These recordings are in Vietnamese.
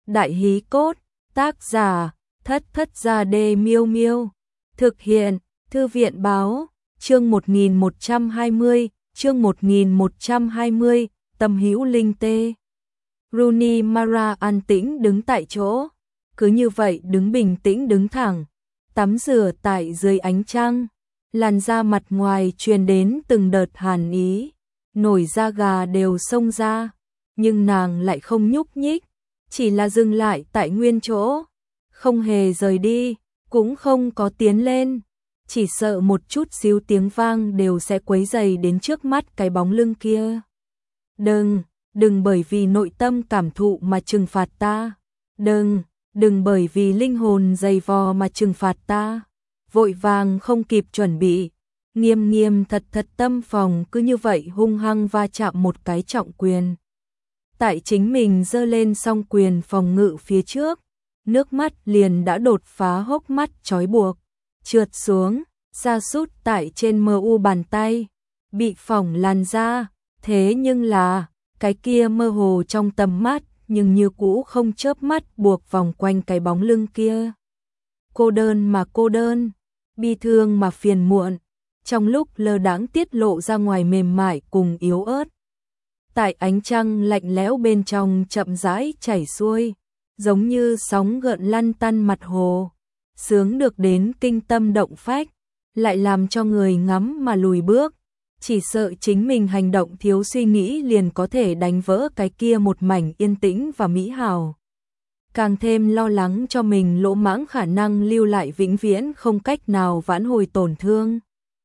Đại hí cốt, tác giả, Thất Thất Gia Đê Miêu Miêu. Thực hiện, Thư viện báo, chương 1120, chương 1120, Tâm Hữu Linh Tê. Rooney Mara an tĩnh đứng tại chỗ, cứ như vậy đứng bình tĩnh đứng thẳng, tắm rửa tại dưới ánh trăng, làn da mặt ngoài truyền đến từng đợt hàn ý, nổi da gà đều xông ra, nhưng nàng lại không nhúc nhích, chỉ là dừng lại tại nguyên chỗ, không hề rời đi, cũng không có tiến lên, chỉ sợ một chút xíu tiếng vang đều sẽ quấy rầy đến trước mắt cái bóng lưng kia. Đừng bởi vì nội tâm cảm thụ mà trừng phạt ta. Đừng bởi vì linh hồn dày vò mà trừng phạt ta. Vội vàng không kịp chuẩn bị, nghiêm thật tâm phòng cứ như vậy hung hăng va chạm một cái trọng quyền. Tại chính mình giơ lên song quyền phòng ngự phía trước, nước mắt liền đã đột phá hốc mắt trói buộc, trượt xuống, sa sút tại trên mu bàn tay, bị phỏng làn da, thế nhưng là cái kia mơ hồ trong tầm mắt, nhưng như cũ không chớp mắt buộc vòng quanh cái bóng lưng kia. Cô đơn, bi thương mà phiền muộn, trong lúc lơ đãng tiết lộ ra ngoài mềm mại cùng yếu ớt. Tại ánh trăng lạnh lẽo bên trong chậm rãi chảy xuôi, giống như sóng gợn lăn tăn mặt hồ, sướng được đến kinh tâm động phách, lại làm cho người ngắm mà lùi bước. Chỉ sợ chính mình hành động thiếu suy nghĩ liền có thể đánh vỡ cái kia một mảnh yên tĩnh và mỹ hào. Càng thêm lo lắng cho mình lỗ mãng khả năng lưu lại vĩnh viễn không cách nào vãn hồi tổn thương.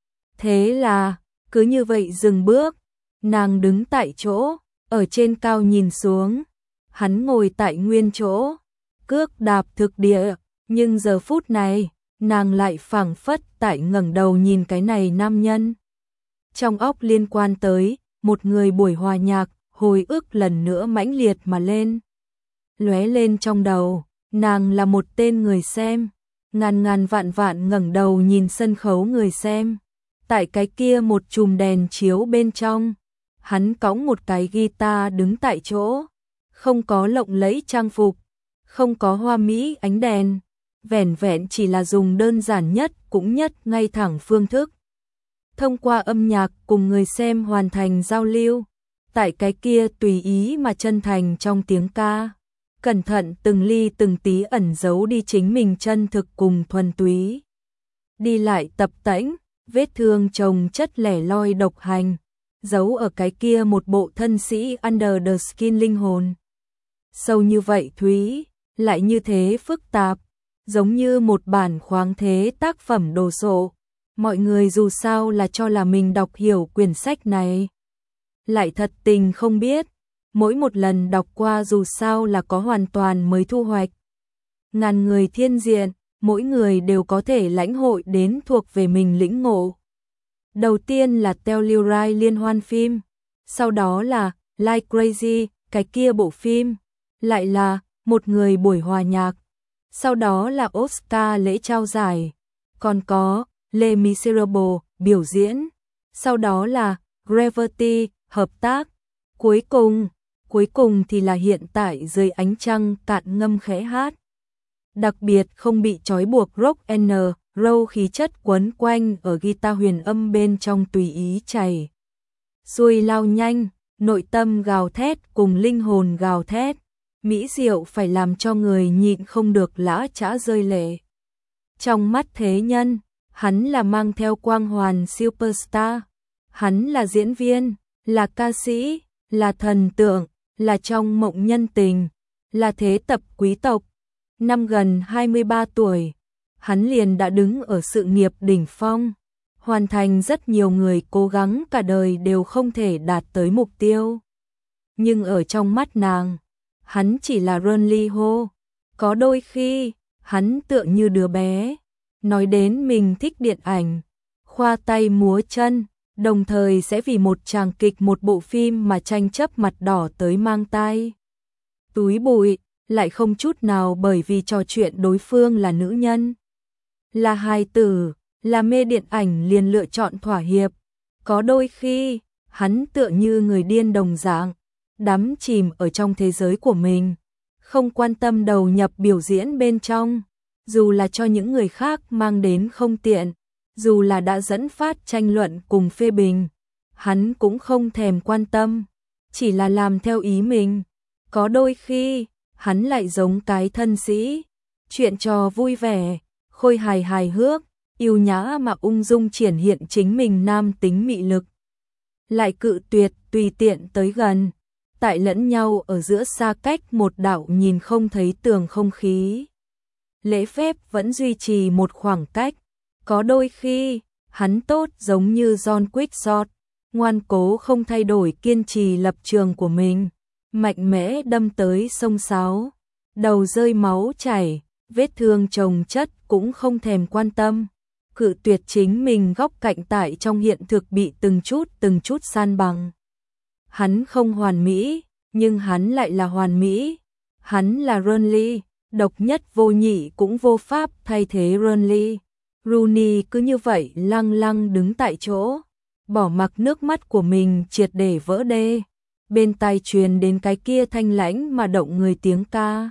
Thế là, cứ như vậy dừng bước, nàng đứng tại chỗ, ở trên cao nhìn xuống, hắn ngồi tại nguyên chỗ, cước đạp thực địa, nhưng giờ phút này, nàng lại phảng phất tại ngẩng đầu nhìn cái này nam nhân. Trong óc liên quan tới một người buổi hòa nhạc, hồi ức lần nữa mãnh liệt mà lên. Lóe lên trong đầu, nàng là một tên người xem, ngàn vạn ngẩng đầu nhìn sân khấu người xem. Tại cái kia một chùm đèn chiếu bên trong, hắn cõng một cái guitar đứng tại chỗ, không có lộng lẫy trang phục, không có hoa mỹ ánh đèn, vẻn vẹn chỉ là dùng đơn giản nhất cũng nhất ngay thẳng phương thức. Thông qua âm nhạc cùng người xem hoàn thành giao lưu, tại cái kia tùy ý mà chân thành trong tiếng ca, cẩn thận từng ly từng tí ẩn giấu đi chính mình chân thực cùng thuần túy. Đi lại tập tễnh, vết thương chồng chất lẻ loi độc hành, giấu ở cái kia một bộ thân sĩ under the skin linh hồn. Sâu như vậy thúy, lại như thế phức tạp, giống như một bản khoáng thế tác phẩm đồ sộ. Mọi người dù sao là cho là mình đọc hiểu quyển sách này, lại thật tình không biết, mỗi một lần đọc qua dù sao là có hoàn toàn mới thu hoạch. Ngàn người thiên diện, mỗi người đều có thể lãnh hội đến thuộc về mình lĩnh ngộ. Đầu tiên là Telluride liên hoan phim, sau đó là Like Crazy, cái kia bộ phim, lại là một người buổi hòa nhạc, sau đó là Oscar lễ trao giải, còn có Les Miserables biểu diễn, sau đó là Gravity hợp tác, cuối cùng thì là hiện tại dưới ánh trăng cạn ngâm khẽ hát. Đặc biệt không bị trói buộc rock and roll khí chất quấn quanh ở guitar huyền âm bên trong tùy ý chảy xuôi lao nhanh, nội tâm gào thét cùng linh hồn gào thét, mỹ diệu phải làm cho người nhịn không được lã chã rơi lệ. Trong mắt thế nhân, hắn là mang theo quang hoàn superstar, hắn là diễn viên, là ca sĩ, là thần tượng, là trong mộng nhân tình, là thế tập quý tộc. Năm gần 23 tuổi, hắn liền đã đứng ở sự nghiệp đỉnh phong, hoàn thành rất nhiều người cố gắng cả đời đều không thể đạt tới mục tiêu. Nhưng ở trong mắt nàng, hắn chỉ là Ron Lee Ho, có đôi khi, hắn tựa như đứa bé. Nói đến mình thích điện ảnh, khoa tay múa chân, đồng thời sẽ vì một tràng kịch một bộ phim mà tranh chấp mặt đỏ tới mang tai. Túi bụi, lại không chút nào bởi vì trò chuyện đối phương là nữ nhân. Là hài tử, là mê điện ảnh liền lựa chọn thỏa hiệp. Có đôi khi, hắn tựa như người điên đồng dạng, đắm chìm ở trong thế giới của mình. không quan tâm đầu nhập biểu diễn bên trong, dù là cho những người khác mang đến không tiện, dù là đã dẫn phát tranh luận cùng phê bình, hắn cũng không thèm quan tâm, chỉ là làm theo ý mình. Có đôi khi, hắn lại giống cái thân sĩ, chuyện trò vui vẻ, khôi hài hài hước, yêu nhã mà ung dung triển hiện chính mình nam tính mị lực. Lại cự tuyệt tùy tiện tới gần, tại lẫn nhau ở giữa xa cách một đạo nhìn không thấy tường không khí. Lễ phép vẫn duy trì một khoảng cách, có đôi khi, hắn tốt giống như John Quixote, ngoan cố không thay đổi kiên trì lập trường của mình, mạnh mẽ đâm tới sông sáo, đầu rơi máu chảy, vết thương chồng chất cũng không thèm quan tâm, cự tuyệt chính mình góc cạnh tại trong hiện thực bị từng chút san bằng. Hắn không hoàn mỹ, nhưng hắn lại là hoàn mỹ, hắn là Renly, độc nhất vô nhị cũng vô pháp thay thế Renly. Rooney cứ như vậy lăng lăng đứng tại chỗ, bỏ mặc nước mắt của mình triệt để vỡ đê. Bên tai truyền đến cái kia thanh lãnh mà động người tiếng ca.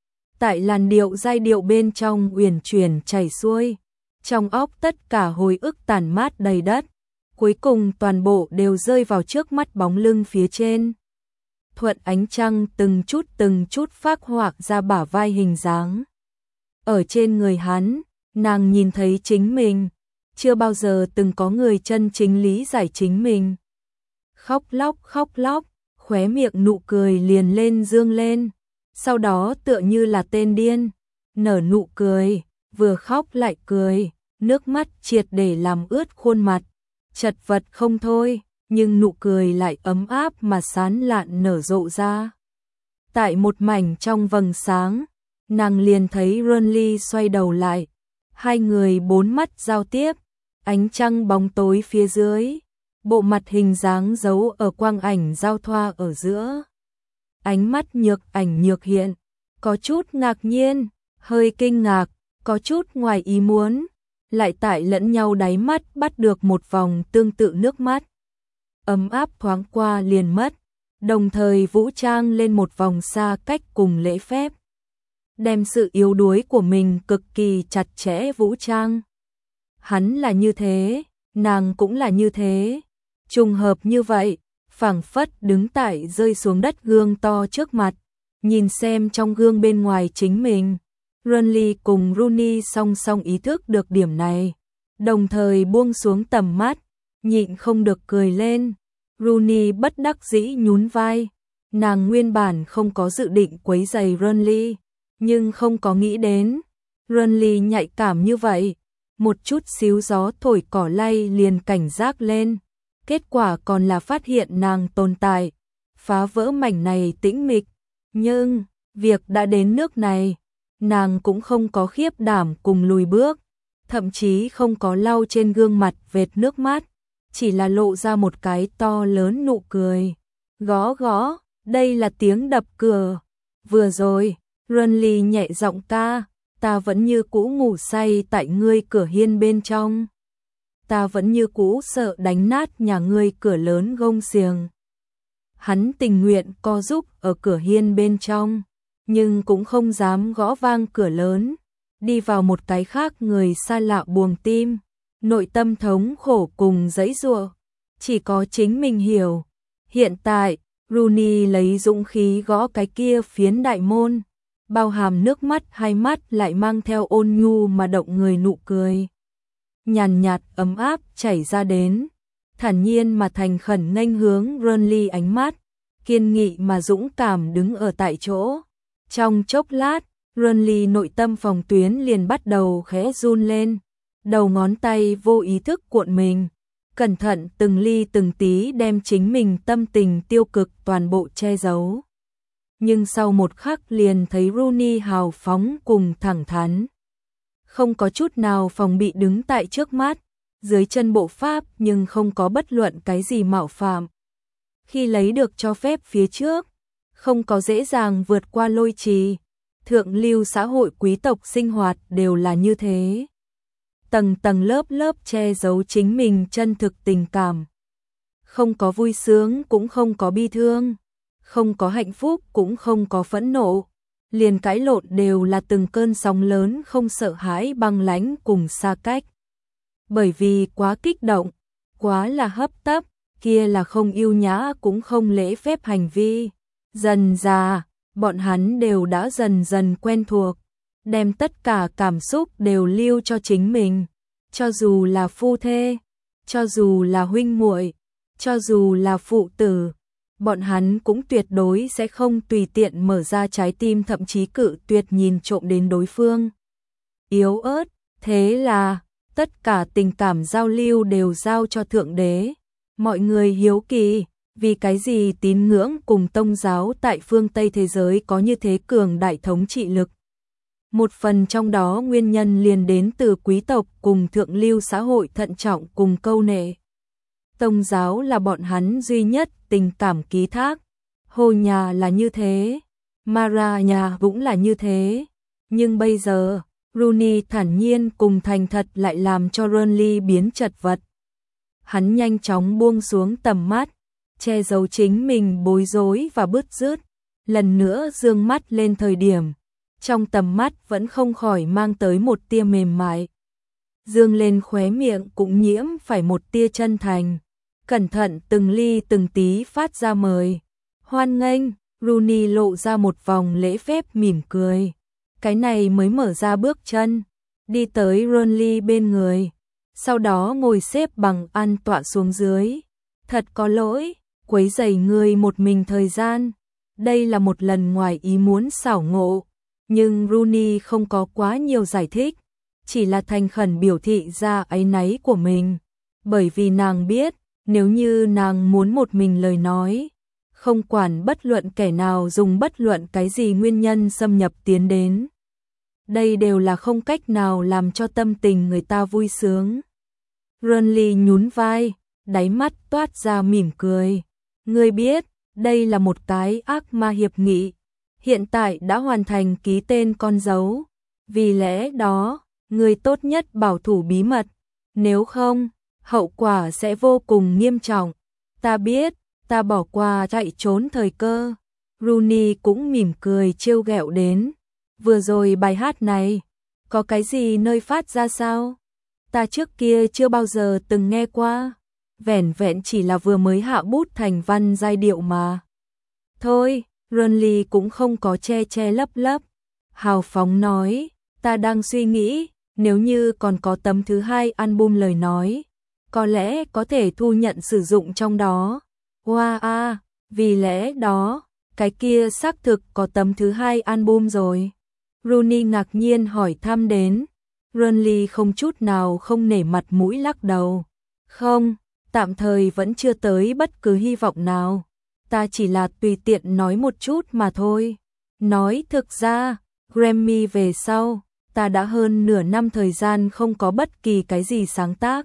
Tại làn điệu giai điệu bên trong uyển chuyển chảy xuôi, trong óc tất cả hồi ức tàn mát đầy đất, cuối cùng toàn bộ đều rơi vào trước mắt bóng lưng phía trên. Thuận ánh trăng từng chút phác họa ra bả vai hình dáng. Ở trên người hắn, nàng nhìn thấy chính mình, chưa bao giờ từng có người chân chính lý giải chính mình. Khóc lóc, khóe miệng nụ cười liền lên dương lên, sau đó tựa như là tên điên, nở nụ cười, vừa khóc lại cười, nước mắt triệt để làm ướt khuôn mặt, chật vật không thôi, nhưng nụ cười lại ấm áp mà sán lạn nở rộ ra. Tại một mảnh trong vầng sáng, nàng liền thấy Renly xoay đầu lại, hai người bốn mắt giao tiếp, ánh trăng bóng tối phía dưới, bộ mặt hình dáng giấu ở quang ảnh giao thoa ở giữa. Ánh mắt nhược ảnh nhược hiện, có chút ngạc nhiên, hơi kinh ngạc, có chút ngoài ý muốn, lại tại lẫn nhau đáy mắt bắt được một vòng tương tự nước mắt. Ấm áp thoáng qua liền mất, đồng thời vũ trang lên một vòng xa cách cùng lễ phép. Đem sự yếu đuối của mình cực kỳ chặt chẽ vũ trang. Hắn là như thế, nàng cũng là như thế. Trùng hợp như vậy, phảng phất đứng tại rơi xuống đất gương to trước mặt, nhìn xem trong gương bên ngoài chính mình. Renly cùng Rooney song song ý thức được điểm này, đồng thời buông xuống tầm mắt, nhịn không được cười lên. Rooney bất đắc dĩ nhún vai, nàng nguyên bản không có dự định quấy rầy Renly, nhưng không có nghĩ đến Renly nhạy cảm như vậy, một chút xíu gió thổi cỏ lay liền cảnh giác lên, kết quả còn là phát hiện nàng tồn tại, phá vỡ mảnh này tĩnh mịch. Nhưng việc đã đến nước này, nàng cũng không có khiếp đảm cùng lùi bước, thậm chí không có lau trên gương mặt vệt nước mắt, chỉ là lộ ra một cái to lớn nụ cười. Gõ gõ, đây là tiếng đập cửa. Vừa rồi, Renly nhẹ giọng ca, ta vẫn như cũ ngủ say tại ngươi cửa hiên bên trong. Ta vẫn như cũ sợ đánh nát nhà ngươi cửa lớn gông xiềng. Hắn tình nguyện co giúp ở cửa hiên bên trong, nhưng cũng không dám gõ vang cửa lớn, đi vào một cái khác người xa lạ buồng tim, nội tâm thống khổ cùng giãy giụa, chỉ có chính mình hiểu. Hiện tại, Rooney lấy dũng khí gõ cái kia phiến đại môn, bao hàm nước mắt, hai mắt lại mang theo ôn nhu mà động người nụ cười. Nhàn nhạt ấm áp chảy ra đến, thản nhiên mà thành khẩn nghênh hướng Renly, ánh mắt kiên nghị mà dũng cảm đứng ở tại chỗ. Trong chốc lát, Renly nội tâm phòng tuyến liền bắt đầu khẽ run lên, đầu ngón tay vô ý thức cuộn mình, cẩn thận từng ly từng tí đem chính mình tâm tình tiêu cực toàn bộ che giấu. Nhưng sau một khắc liền thấy Rooney hào phóng cùng thẳng thắn, không có chút nào phòng bị đứng tại trước mắt, dưới chân bộ pháp nhưng không có bất luận cái gì mạo phạm. Khi lấy được cho phép phía trước, không có dễ dàng vượt qua lôi trì, thượng lưu xã hội quý tộc sinh hoạt đều là như thế. Tầng tầng lớp lớp che giấu chính mình chân thực tình cảm. Không có vui sướng cũng không có bi thương, không có hạnh phúc cũng không có phẫn nộ, liền cãi lộn đều là từng cơn sóng lớn không sợ hãi băng lãnh cùng xa cách. Bởi vì quá kích động, quá là hấp tấp, kia là không yêu nhã cũng không lễ phép hành vi. Dần dà, bọn hắn đều đã dần dần quen thuộc, đem tất cả cảm xúc đều lưu cho chính mình, cho dù là phu thê, cho dù là huynh muội, cho dù là phụ tử, bọn hắn cũng tuyệt đối sẽ không tùy tiện mở ra trái tim, thậm chí cự tuyệt nhìn trộm đến đối phương. Yếu ớt, thế là tất cả tình cảm giao lưu đều giao cho Thượng Đế. Mọi người hiếu kỳ, vì cái gì tín ngưỡng cùng tông giáo tại phương Tây thế giới có như thế cường đại thống trị lực. Một phần trong đó nguyên nhân liền đến từ quý tộc cùng thượng lưu xã hội thận trọng cùng câu nệ. Tông giáo là bọn hắn duy nhất tình cảm ký thác. Hồ nhà là như thế, Mara nhà cũng là như thế. Nhưng bây giờ, Rooney thản nhiên cùng thành thật lại làm cho Renly biến chật vật. Hắn nhanh chóng buông xuống tầm mắt, che giấu chính mình bối rối và bứt rứt, lần nữa dương mắt lên thời điểm, trong tầm mắt vẫn không khỏi mang tới một tia mềm mại. Dương lên khóe miệng cũng nhiễm phải một tia chân thành, cẩn thận từng ly từng tí phát ra mời. Hoan nghênh, Rooney lộ ra một vòng lễ phép mỉm cười. Cái này mới mở ra bước chân, đi tới Renly bên người, sau đó ngồi xếp bằng an tọa xuống dưới. Thật có lỗi, quấy rầy ngươi một mình thời gian. Đây là một lần ngoài ý muốn xảo ngộ, nhưng Rooney không có quá nhiều giải thích, chỉ là thành khẩn biểu thị ra áy náy của mình, bởi vì nàng biết, nếu như nàng muốn một mình lời nói, không quản bất luận kẻ nào dùng bất luận cái gì nguyên nhân xâm nhập tiến đến, đây đều là không cách nào làm cho tâm tình người ta vui sướng. Renly nhún vai, đáy mắt toát ra mỉm cười. Ngươi biết, đây là một cái ác ma hiệp nghị, hiện tại đã hoàn thành ký tên con dấu, vì lẽ đó, ngươi tốt nhất bảo thủ bí mật, nếu không, hậu quả sẽ vô cùng nghiêm trọng. Ta biết, ta bỏ qua chạy trốn thời cơ. Rooney cũng mỉm cười trêu ghẹo đến. Vừa rồi bài hát này, có cái gì nơi phát ra sao? Ta trước kia chưa bao giờ từng nghe qua, vẻn vẹn chỉ là vừa mới hạ bút thành văn giai điệu mà. Thôi, Renly cũng không có che che lấp lấp, hào phóng nói, ta đang suy nghĩ, nếu như còn có tấm thứ hai album lời nói, có lẽ có thể thu nhận sử dụng trong đó. Wow, vì lẽ đó, cái kia xác thực có tấm thứ hai album rồi. Rooney ngạc nhiên hỏi thăm đến. Renly không chút nào không nể mặt mũi lắc đầu. Không, tạm thời vẫn chưa tới bất cứ hy vọng nào. Ta chỉ là tùy tiện nói một chút mà thôi. Nói thực ra, Grammy về sau, ta đã hơn nửa năm thời gian không có bất kỳ cái gì sáng tác.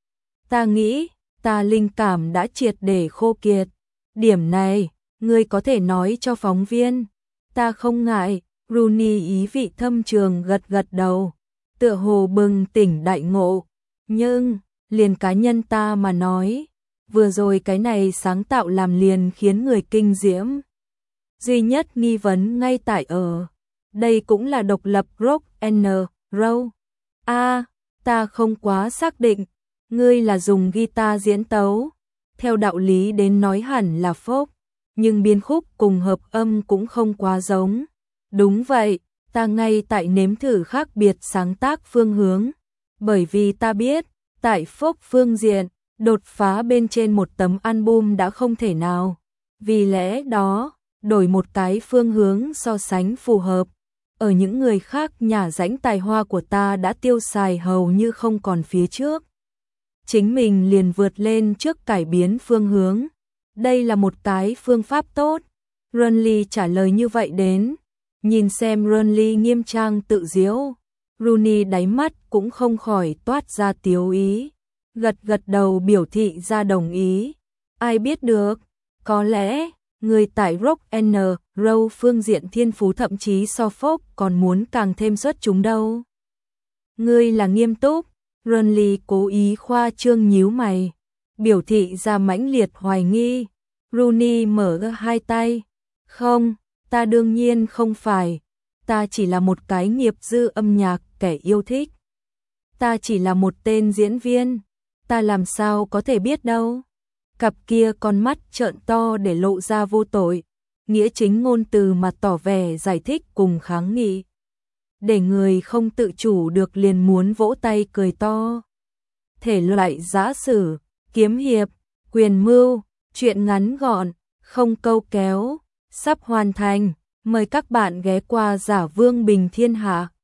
Ta nghĩ, ta linh cảm đã triệt để khô kiệt. Điểm này, ngươi có thể nói cho phóng viên. Ta không ngại. Rooney ý vị thâm trường gật gật đầu, tựa hồ bừng tỉnh đại ngộ. Nhưng, liền cá nhân ta mà nói, vừa rồi cái này sáng tạo làm liền khiến người kinh diễm. Duy nhất nghi vấn ngay tại ở, đây cũng là độc lập rock and roll. Ta không quá xác định, ngươi là dùng guitar diễn tấu, theo đạo lý đến nói hẳn là folk, nhưng biên khúc cùng hợp âm cũng không quá giống. Đúng vậy, ta ngay tại nếm thử khác biệt sáng tác phương hướng, bởi vì ta biết, tại folk phương diện, đột phá bên trên một tấm album đã không thể nào. Vì lẽ đó, đổi một cái phương hướng so sánh phù hợp. Ở những người khác nhả rãnh tài hoa của ta đã tiêu xài hầu như không còn phía trước. Chính mình liền vượt lên trước cải biến phương hướng. Đây là một cái phương pháp tốt. Renly trả lời như vậy đến. Nhìn xem Renly nghiêm trang tự diễu, Rooney đáy mắt cũng không khỏi toát ra tiếu ý, gật gật đầu biểu thị ra đồng ý. Ai biết được, có lẽ người tại rock and roll phương diện thiên phú thậm chí so folk còn muốn càng thêm xuất chúng đâu. Ngươi là nghiêm túc, Renly cố ý khoa trương nhíu mày, biểu thị ra mãnh liệt hoài nghi. Rooney mở hai tay, không. Ta đương nhiên không phải, Ta chỉ là một cái nghiệp dư âm nhạc kẻ yêu thích. Ta chỉ là một tên diễn viên. Ta làm sao có thể biết đâu. Cặp kia con mắt trợn to để lộ ra vô tội. Nghĩa chính ngôn từ mà tỏ vẻ giải thích cùng kháng nghị. Để người không tự chủ được liền muốn vỗ tay cười to. Thể loại giã sử, kiếm hiệp, quyền mưu, truyện ngắn gọn, không câu kéo, sắp hoàn thành. Mời các bạn ghé qua Giả Vương Bình Thiên Hạ.